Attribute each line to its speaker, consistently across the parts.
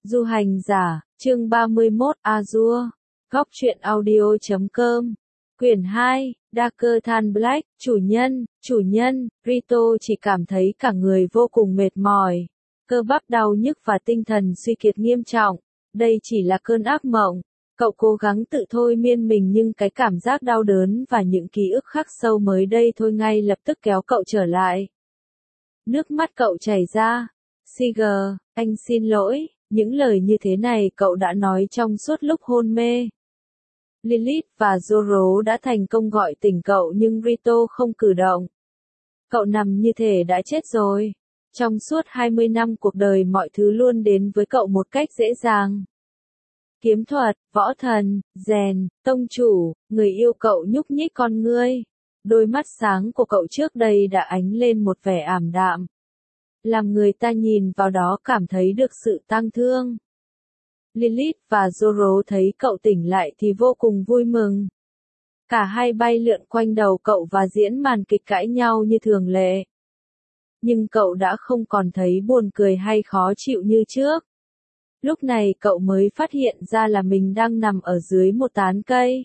Speaker 1: Du hành giả, chương 31 Azure, góc truyện audio.com, quyển 2, Darker Than Black, chủ nhân, Rito chỉ cảm thấy cả người vô cùng mệt mỏi, cơ bắp đau nhức và tinh thần suy kiệt nghiêm trọng, đây chỉ là cơn ác mộng. Cậu cố gắng tự thôi miên mình nhưng cái cảm giác đau đớn và những ký ức khắc sâu mới đây thôi ngay lập tức kéo cậu trở lại. Nước mắt cậu chảy ra. Seeger, anh xin lỗi, những lời như thế này cậu đã nói trong suốt lúc hôn mê. Lilith và Zoro đã thành công gọi tỉnh cậu nhưng Rito không cử động. Cậu nằm như thể đã chết rồi. Trong suốt 20 năm cuộc đời mọi thứ luôn đến với cậu một cách dễ dàng. Kiếm thuật, võ thần, rèn, tông chủ, người yêu cậu nhúc nhích con ngươi. Đôi mắt sáng của cậu trước đây đã ánh lên một vẻ ảm đạm. Làm người ta nhìn vào đó cảm thấy được sự tang thương. Lilith và Zoro thấy cậu tỉnh lại thì vô cùng vui mừng. Cả hai bay lượn quanh đầu cậu và diễn màn kịch cãi nhau như thường lệ. Nhưng cậu đã không còn thấy buồn cười hay khó chịu như trước. Lúc này cậu mới phát hiện ra là mình đang nằm ở dưới một tán cây.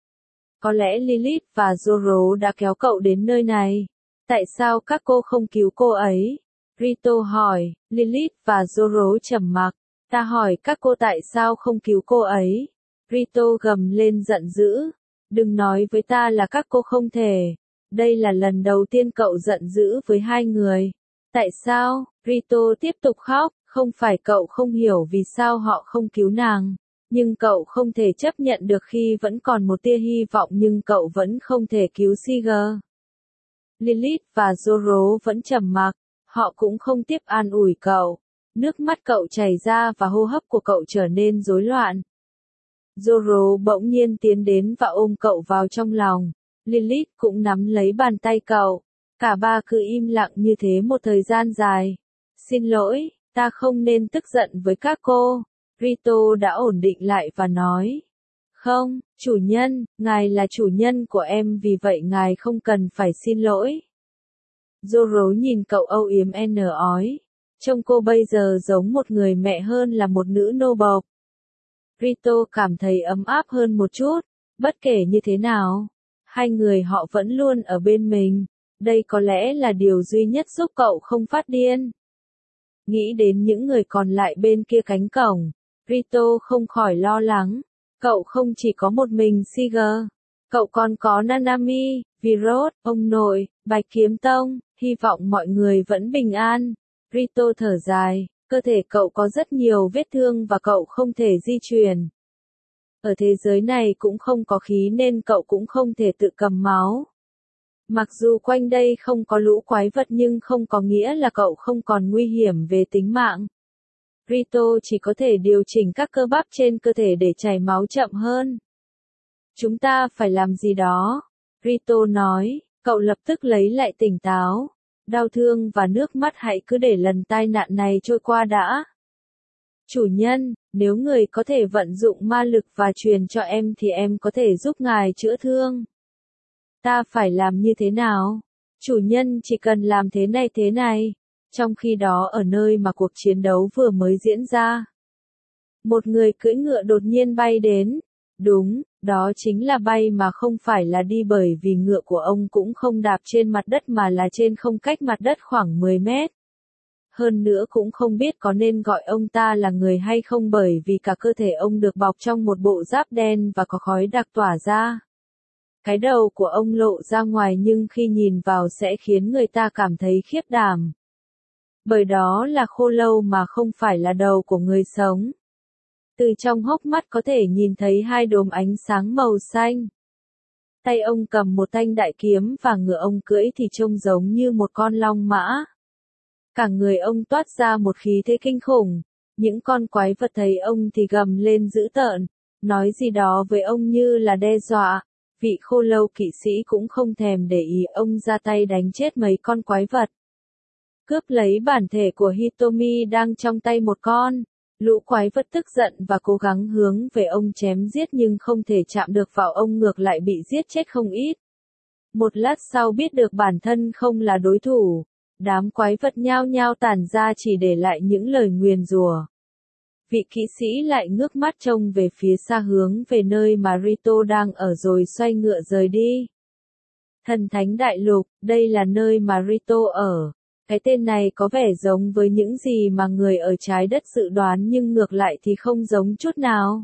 Speaker 1: Có lẽ Lilith và Zoro đã kéo cậu đến nơi này. Tại sao các cô không cứu cô ấy? Rito hỏi. Lilith và Zoro trầm mặc. Ta hỏi các cô tại sao không cứu cô ấy? Rito gầm lên giận dữ. Đừng nói với ta là các cô không thể. Đây là lần đầu tiên cậu giận dữ với hai người. Tại sao? Rito tiếp tục khóc. Không phải cậu không hiểu vì sao họ không cứu nàng. Nhưng cậu không thể chấp nhận được khi vẫn còn một tia hy vọng nhưng cậu vẫn không thể cứu Seeger. Lilith và Zoro vẫn trầm mặc. Họ cũng không tiếp an ủi cậu. Nước mắt cậu chảy ra và hô hấp của cậu trở nên rối loạn. Zoro bỗng nhiên tiến đến và ôm cậu vào trong lòng. Lilith cũng nắm lấy bàn tay cậu. Cả ba cứ im lặng như thế một thời gian dài. Xin lỗi, ta không nên tức giận với các cô. Rito đã ổn định lại và nói. Không, chủ nhân, ngài là chủ nhân của em vì vậy ngài không cần phải xin lỗi. Zoro nhìn cậu âu yếm ói. Trông cô bây giờ giống một người mẹ hơn là một nữ nô bộc. Rito cảm thấy ấm áp hơn một chút. Bất kể như thế nào, hai người họ vẫn luôn ở bên mình. Đây có lẽ là điều duy nhất giúp cậu không phát điên. Nghĩ đến những người còn lại bên kia cánh cổng, Rito không khỏi lo lắng. Cậu không chỉ có một mình Seeger. Cậu còn có Nanami, Virot, ông nội, Bạch Kiếm Tông. Hy vọng mọi người vẫn bình an. Rito thở dài, cơ thể cậu có rất nhiều vết thương và cậu không thể di chuyển. Ở thế giới này cũng không có khí nên cậu cũng không thể tự cầm máu. Mặc dù quanh đây không có lũ quái vật nhưng không có nghĩa là cậu không còn nguy hiểm về tính mạng. Rito chỉ có thể điều chỉnh các cơ bắp trên cơ thể để chảy máu chậm hơn. Chúng ta phải làm gì đó. Rito nói, cậu lập tức lấy lại tỉnh táo. Đau thương và nước mắt hãy cứ để lần tai nạn này trôi qua đã. Chủ nhân, nếu người có thể vận dụng ma lực và truyền cho em thì em có thể giúp ngài chữa thương. Ta phải làm như thế nào? Chủ nhân chỉ cần làm thế này. Trong khi đó ở nơi mà cuộc chiến đấu vừa mới diễn ra, một người cưỡi ngựa đột nhiên bay đến. Đúng, đó chính là bay mà không phải là đi bởi vì ngựa của ông cũng không đạp trên mặt đất mà là trên không cách mặt đất khoảng 10 mét. Hơn nữa cũng không biết có nên gọi ông ta là người hay không bởi vì cả cơ thể ông được bọc trong một bộ giáp đen và có khói đặc tỏa ra. Cái đầu của ông lộ ra ngoài nhưng khi nhìn vào sẽ khiến người ta cảm thấy khiếp đảm. Bởi đó là khô lâu mà không phải là đầu của người sống. Từ trong hốc mắt có thể nhìn thấy hai đốm ánh sáng màu xanh. Tay ông cầm một thanh đại kiếm và ngựa ông cưỡi thì trông giống như một con long mã. Cả người ông toát ra một khí thế kinh khủng. Những con quái vật thấy ông thì gầm lên dữ tợn, nói gì đó với ông như là đe dọa. Vị khô lâu kỵ sĩ cũng không thèm để ý ông ra tay đánh chết mấy con quái vật. Cướp lấy bản thể của Hitomi đang trong tay một con. Lũ quái vật tức giận và cố gắng hướng về ông chém giết nhưng không thể chạm được vào ông ngược lại bị giết chết không ít. Một lát sau biết được bản thân không là đối thủ. Đám quái vật nhao nhao tản ra chỉ để lại những lời nguyền rủa. Vị kỵ sĩ lại ngước mắt trông về phía xa hướng về nơi mà Rito đang ở rồi xoay ngựa rời đi. Thần thánh đại lục, đây là nơi mà Rito ở. Cái tên này có vẻ giống với những gì mà người ở trái đất dự đoán nhưng ngược lại thì không giống chút nào.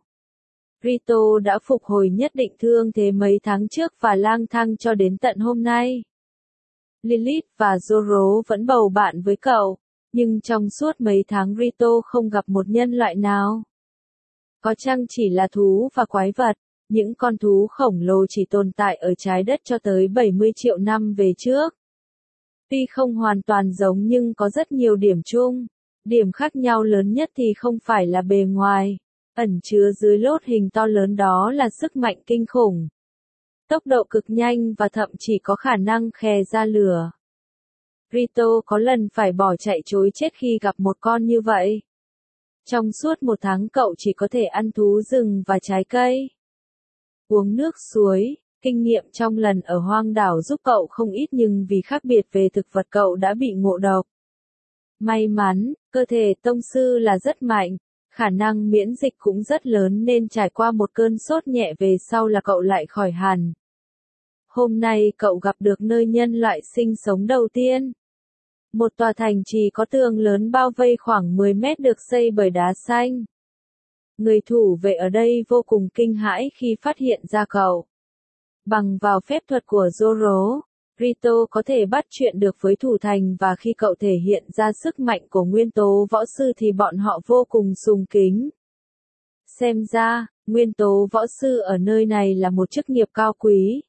Speaker 1: Rito đã phục hồi nhất định thương thế mấy tháng trước và lang thang cho đến tận hôm nay. Lilith và Zoro vẫn bầu bạn với cậu, nhưng trong suốt mấy tháng Rito không gặp một nhân loại nào. Có chăng chỉ là thú và quái vật, những con thú khổng lồ chỉ tồn tại ở trái đất cho tới 70 triệu năm về trước. Tuy không hoàn toàn giống nhưng có rất nhiều điểm chung. Điểm khác nhau lớn nhất thì không phải là bề ngoài. Ẩn chứa dưới lốt hình to lớn đó là sức mạnh kinh khủng. Tốc độ cực nhanh và thậm chí có khả năng khè ra lửa. Rito có lần phải bỏ chạy trối chết khi gặp một con như vậy. Trong suốt một tháng cậu chỉ có thể ăn thú rừng và trái cây. Uống nước suối, kinh nghiệm trong lần ở hoang đảo giúp cậu không ít nhưng vì khác biệt về thực vật cậu đã bị ngộ độc. May mắn, cơ thể tông sư là rất mạnh, khả năng miễn dịch cũng rất lớn nên trải qua một cơn sốt nhẹ về sau là cậu lại khỏi hẳn. Hôm nay cậu gặp được nơi nhân loại sinh sống đầu tiên. Một tòa thành trì có tường lớn bao vây khoảng 10 mét được xây bởi đá xanh. Người thủ vệ ở đây vô cùng kinh hãi khi phát hiện ra cậu. Bằng vào phép thuật của Zoro, Rito có thể bắt chuyện được với thủ thành và khi cậu thể hiện ra sức mạnh của nguyên tố võ sư thì bọn họ vô cùng sùng kính. Xem ra, nguyên tố võ sư ở nơi này là một chức nghiệp cao quý.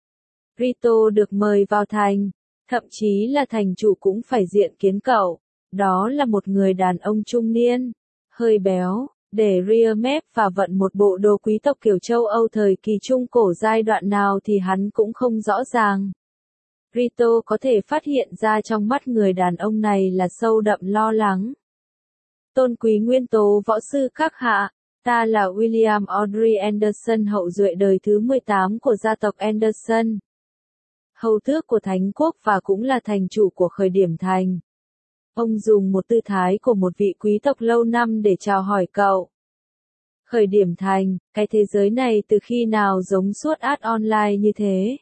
Speaker 1: Rito được mời vào thành, thậm chí là thành chủ cũng phải diện kiến cậu. Đó là một người đàn ông trung niên, hơi béo, để ria mép và vận một bộ đồ quý tộc kiểu châu Âu thời kỳ trung cổ giai đoạn nào thì hắn cũng không rõ ràng. Rito có thể phát hiện ra trong mắt người đàn ông này là sâu đậm lo lắng. Tôn quý nguyên tố võ sư các hạ, ta là William Audrey Anderson hậu duệ đời thứ 18 của gia tộc Anderson. Hầu tước của Thánh quốc và cũng là thành chủ của khởi điểm thành. Ông dùng một tư thái của một vị quý tộc lâu năm để chào hỏi cậu. Khởi điểm thành, cái thế giới này từ khi nào giống suốt art online như thế?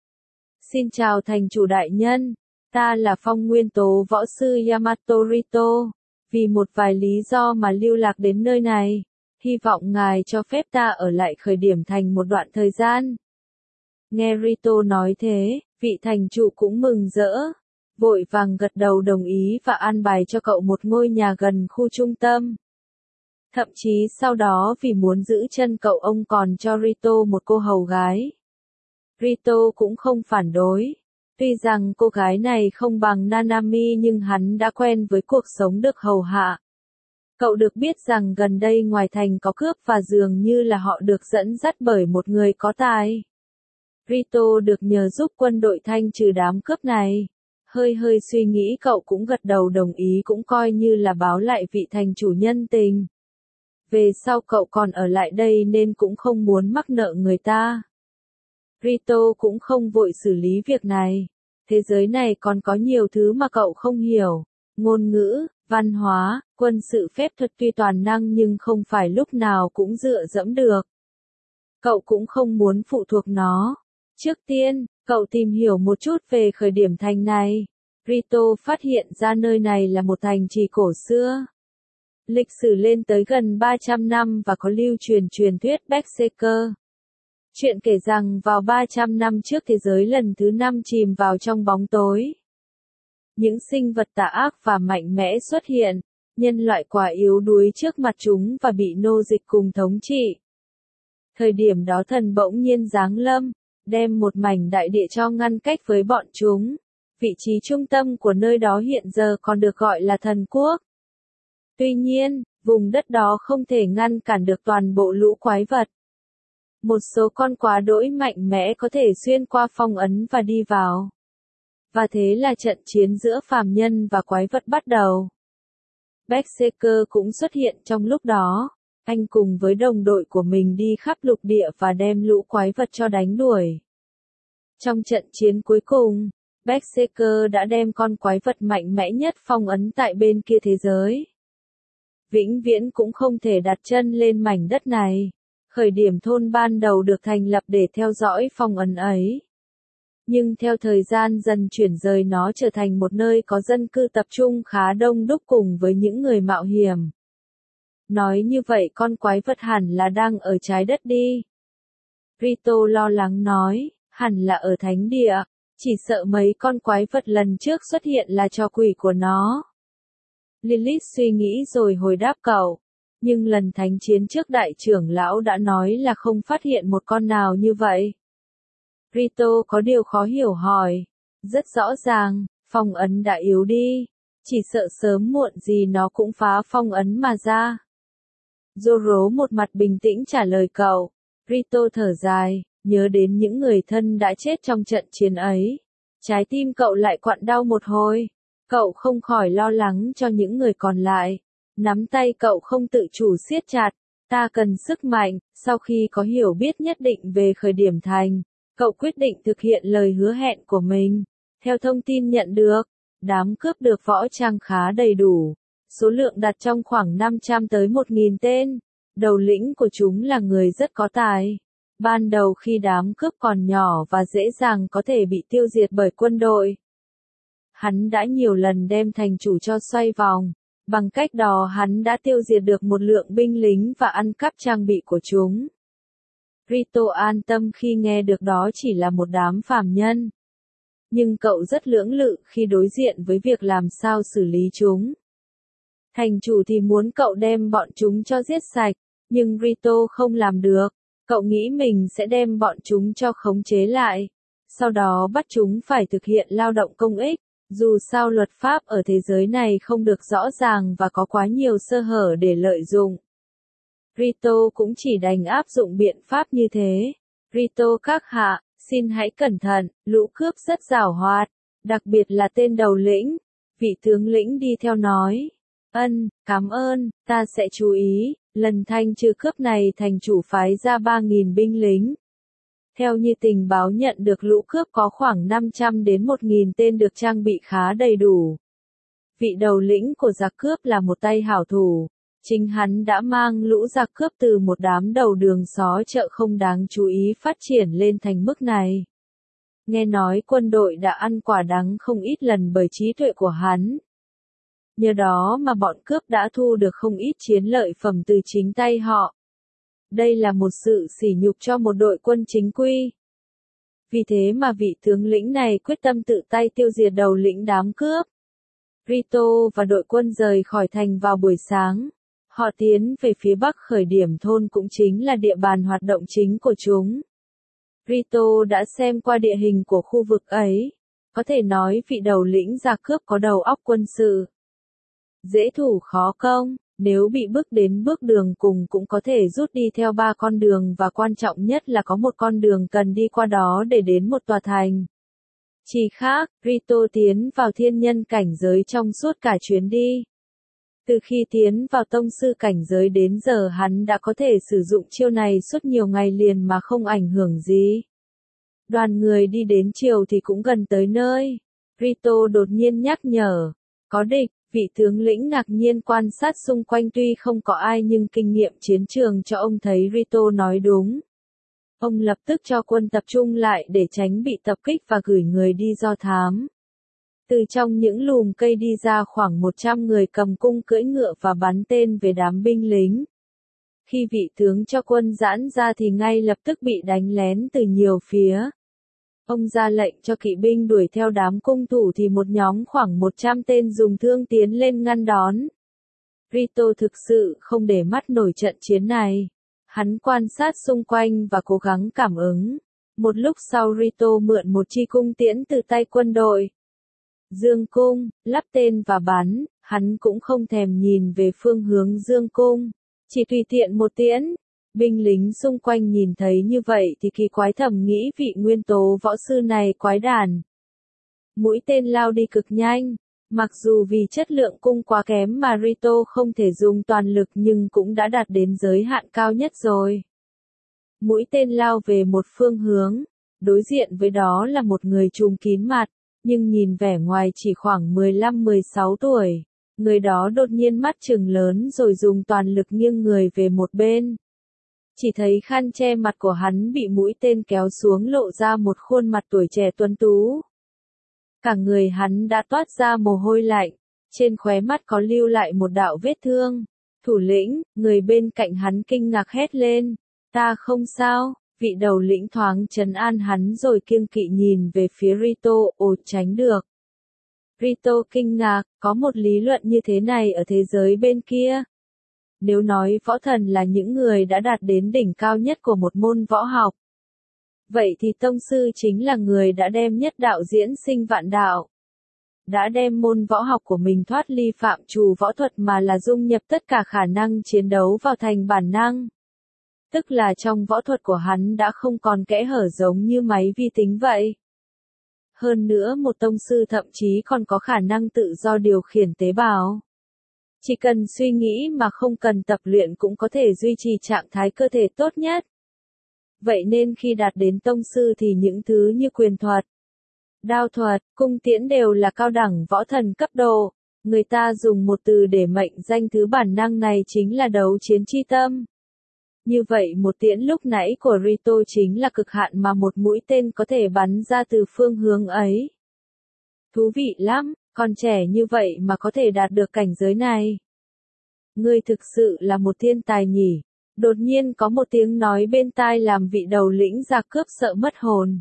Speaker 1: Xin chào thành chủ đại nhân, ta là phong nguyên tố võ sư Yamato Rito, vì một vài lý do mà lưu lạc đến nơi này, hy vọng ngài cho phép ta ở lại khởi điểm thành một đoạn thời gian. Nghe Rito nói thế, vị thành chủ cũng mừng rỡ, vội vàng gật đầu đồng ý và an bài cho cậu một ngôi nhà gần khu trung tâm. Thậm chí sau đó vì muốn giữ chân cậu ông còn cho Rito một cô hầu gái. Rito cũng không phản đối. Tuy rằng cô gái này không bằng Nanami nhưng hắn đã quen với cuộc sống được hầu hạ. Cậu được biết rằng gần đây ngoài thành có cướp và dường như là họ được dẫn dắt bởi một người có tài. Rito được nhờ giúp quân đội thanh trừ đám cướp này. Hơi suy nghĩ cậu cũng gật đầu đồng ý cũng coi như là báo lại vị thành chủ nhân tình. Về sau cậu còn ở lại đây nên cũng không muốn mắc nợ người ta. Rito cũng không vội xử lý việc này. Thế giới này còn có nhiều thứ mà cậu không hiểu. Ngôn ngữ, văn hóa, quân sự phép thuật tuy toàn năng nhưng không phải lúc nào cũng dựa dẫm được. Cậu cũng không muốn phụ thuộc nó. Trước tiên, cậu tìm hiểu một chút về khởi điểm thành này. Rito phát hiện ra nơi này là một thành trì cổ xưa. Lịch sử lên tới gần 300 năm và có lưu truyền thuyết Berserker. Chuyện kể rằng vào 300 năm trước thế giới lần thứ 5 chìm vào trong bóng tối. Những sinh vật tà ác và mạnh mẽ xuất hiện, nhân loại quả yếu đuối trước mặt chúng và bị nô dịch cùng thống trị. Thời điểm đó thần bỗng nhiên giáng lâm, đem một mảnh đại địa cho ngăn cách với bọn chúng. Vị trí trung tâm của nơi đó hiện giờ còn được gọi là thần quốc. Tuy nhiên, vùng đất đó không thể ngăn cản được toàn bộ lũ quái vật. Một số con quá đỗi mạnh mẽ có thể xuyên qua phong ấn và đi vào. Và thế là trận chiến giữa phàm nhân và quái vật bắt đầu. Berserker cũng xuất hiện trong lúc đó. Anh cùng với đồng đội của mình đi khắp lục địa và đem lũ quái vật cho đánh đuổi. Trong trận chiến cuối cùng, Berserker đã đem con quái vật mạnh mẽ nhất phong ấn tại bên kia thế giới. vĩnh viễn cũng không thể đặt chân lên mảnh đất này. Khởi điểm thôn ban đầu được thành lập để theo dõi phong ấn ấy. Nhưng theo thời gian dần chuyển rời nó trở thành một nơi có dân cư tập trung khá đông đúc cùng với những người mạo hiểm. Nói như vậy con quái vật hẳn là đang ở trái đất đi. Rito lo lắng nói, hẳn là ở thánh địa, chỉ sợ mấy con quái vật lần trước xuất hiện là trò quỷ của nó. Lilith suy nghĩ rồi hồi đáp cậu, nhưng lần thánh chiến trước đại trưởng lão đã nói là không phát hiện một con nào như vậy. Rito có điều khó hiểu hỏi, rất rõ ràng, phong ấn đã yếu đi, chỉ sợ sớm muộn gì nó cũng phá phong ấn mà ra. Zoro một mặt bình tĩnh trả lời cậu. Rito thở dài, nhớ đến những người thân đã chết trong trận chiến ấy. Trái tim cậu lại quặn đau một hồi. Cậu không khỏi lo lắng cho những người còn lại. Nắm tay cậu không tự chủ siết chặt. Ta cần sức mạnh. Sau khi có hiểu biết nhất định về khởi điểm thành, cậu quyết định thực hiện lời hứa hẹn của mình. Theo thông tin nhận được, đám cướp được võ trang khá đầy đủ. Số lượng đặt trong khoảng 500 tới 1.000 tên. Đầu lĩnh của chúng là người rất có tài. Ban đầu khi đám cướp còn nhỏ và dễ dàng có thể bị tiêu diệt bởi quân đội. Hắn đã nhiều lần đem thành chủ cho xoay vòng. Bằng cách đó hắn đã tiêu diệt được một lượng binh lính và ăn cắp trang bị của chúng. Rito an tâm khi nghe được đó chỉ là một đám phàm nhân. Nhưng cậu rất lưỡng lự khi đối diện với việc làm sao xử lý chúng. Thành chủ thì muốn cậu đem bọn chúng cho giết sạch, nhưng Rito không làm được. Cậu nghĩ mình sẽ đem bọn chúng cho khống chế lại. Sau đó bắt chúng phải thực hiện lao động công ích. Dù sao luật pháp ở thế giới này không được rõ ràng và có quá nhiều sơ hở để lợi dụng. Rito cũng chỉ đành áp dụng biện pháp như thế. Rito các hạ, xin hãy cẩn thận, lũ cướp rất giàu hoạt, đặc biệt là tên đầu lĩnh. Vị tướng lĩnh đi theo nói. Cảm ơn, ta sẽ chú ý. Lần thanh trừ cướp này thành chủ phái ra 3.000 binh lính. Theo như tình báo nhận được lũ cướp có khoảng 500 đến 1.000 tên được trang bị khá đầy đủ. Vị đầu lĩnh của giặc cướp là một tay hảo thủ. Chính hắn đã mang lũ giặc cướp từ một đám đầu đường xó chợ không đáng chú ý phát triển lên thành mức này. Nghe nói quân đội đã ăn quả đắng không ít lần bởi trí tuệ của hắn. Nhờ đó mà bọn cướp đã thu được không ít chiến lợi phẩm từ chính tay họ. Đây là một sự sỉ nhục cho một đội quân chính quy. Vì thế mà vị tướng lĩnh này quyết tâm tự tay tiêu diệt đầu lĩnh đám cướp. Rito và đội quân rời khỏi thành vào buổi sáng. Họ tiến về phía bắc khởi điểm thôn cũng chính là địa bàn hoạt động chính của chúng. Rito đã xem qua địa hình của khu vực ấy. Có thể nói vị đầu lĩnh giặc cướp có đầu óc quân sự. Dễ thủ khó công, nếu bị bước đến bước đường cùng cũng có thể rút đi theo 3 con đường và quan trọng nhất là có một con đường cần đi qua đó để đến một tòa thành. Chỉ khác, Rito tiến vào thiên nhân cảnh giới trong suốt cả chuyến đi. Từ khi tiến vào tông sư cảnh giới đến giờ hắn đã có thể sử dụng chiêu này suốt nhiều ngày liền mà không ảnh hưởng gì. Đoàn người đi đến chiều thì cũng gần tới nơi. Rito đột nhiên nhắc nhở, có địch. Vị tướng lĩnh ngạc nhiên quan sát xung quanh tuy không có ai nhưng kinh nghiệm chiến trường cho ông thấy Rito nói đúng. Ông lập tức cho quân tập trung lại để tránh bị tập kích và gửi người đi do thám. Từ trong những lùm cây đi ra khoảng 100 người cầm cung cưỡi ngựa và bắn tên về đám binh lính. Khi vị tướng cho quân giãn ra thì ngay lập tức bị đánh lén từ nhiều phía. Ông ra lệnh cho kỵ binh đuổi theo đám cung thủ thì một nhóm khoảng 100 tên dùng thương tiến lên ngăn đón. Rito thực sự không để mắt nổi trận chiến này. Hắn quan sát xung quanh và cố gắng cảm ứng. Một lúc sau Rito mượn một chi cung tiễn từ tay quân đội. Dương cung, lắp tên và bắn, hắn cũng không thèm nhìn về phương hướng dương cung. Chỉ tùy tiện một tiễn. Binh lính xung quanh nhìn thấy như vậy thì kỳ quái thầm nghĩ vị nguyên tố võ sư này quái đản. Mũi tên lao đi cực nhanh. Mặc dù vì chất lượng cung quá kém mà Rito không thể dùng toàn lực nhưng cũng đã đạt đến giới hạn cao nhất rồi. Mũi tên lao về một phương hướng. Đối diện với đó là một người trùm kín mặt, nhưng nhìn vẻ ngoài chỉ khoảng 15-16 tuổi. Người đó đột nhiên mắt trừng lớn rồi dùng toàn lực nghiêng người về một bên. Chỉ thấy khăn che mặt của hắn bị mũi tên kéo xuống lộ ra một khuôn mặt tuổi trẻ tuấn tú. Cả người hắn đã toát ra mồ hôi lạnh, trên khóe mắt có lưu lại một đạo vết thương. Thủ lĩnh, người bên cạnh hắn kinh ngạc hét lên, ta không sao, vị đầu lĩnh thoáng trấn an hắn rồi kiêng kỵ nhìn về phía Rito, ồ tránh được. Rito kinh ngạc, có một lý luận như thế này ở thế giới bên kia. Nếu nói võ thần là những người đã đạt đến đỉnh cao nhất của một môn võ học, vậy thì tông sư chính là người đã đem nhất đạo diễn sinh vạn đạo. Đã đem môn võ học của mình thoát ly phạm trù võ thuật mà là dung nhập tất cả khả năng chiến đấu vào thành bản năng. Tức là trong võ thuật của hắn đã không còn kẽ hở giống như máy vi tính vậy. Hơn nữa một tông sư thậm chí còn có khả năng tự do điều khiển tế bào. Chỉ cần suy nghĩ mà không cần tập luyện cũng có thể duy trì trạng thái cơ thể tốt nhất. Vậy nên khi đạt đến tông sư thì những thứ như quyền thuật, đao thuật, cung tiễn đều là cao đẳng võ thần cấp độ. Người ta dùng một từ để mệnh danh thứ bản năng này chính là đấu chiến chi tâm. Như vậy một tiễn lúc nãy của Rito chính là cực hạn mà một mũi tên có thể bắn ra từ phương hướng ấy. Thú vị lắm, còn trẻ như vậy mà có thể đạt được cảnh giới này. Ngươi thực sự là một thiên tài nhỉ. Đột nhiên có một tiếng nói bên tai làm vị đầu lĩnh giặc cướp sợ mất hồn.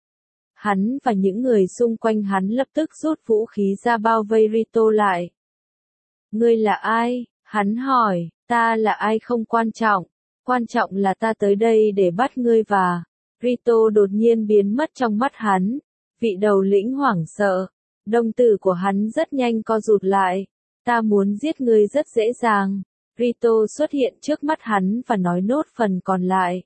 Speaker 1: Hắn và những người xung quanh hắn lập tức rút vũ khí ra bao vây Rito lại. Ngươi là ai? Hắn hỏi, ta là ai không quan trọng. Quan trọng là ta tới đây để bắt ngươi và... Rito đột nhiên biến mất trong mắt hắn. Vị đầu lĩnh hoảng sợ. Đồng tử của hắn rất nhanh co rụt lại. Ta muốn giết ngươi rất dễ dàng. Rito xuất hiện trước mắt hắn và nói nốt phần còn lại.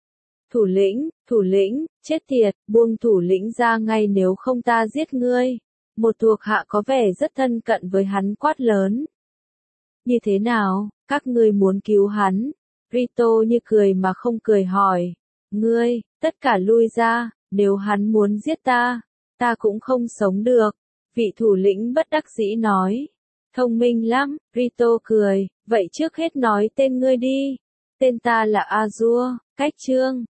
Speaker 1: Thủ lĩnh, chết tiệt, buông thủ lĩnh ra ngay nếu không ta giết ngươi. Một thuộc hạ có vẻ rất thân cận với hắn quát lớn. Như thế nào, các ngươi muốn cứu hắn? Rito như cười mà không cười hỏi. Ngươi, tất cả lui ra, nếu hắn muốn giết ta, ta cũng không sống được. Vị thủ lĩnh bất đắc dĩ nói. Thông minh lắm, Rito cười, vậy trước hết nói tên ngươi đi. Tên ta là Azure, cách chương.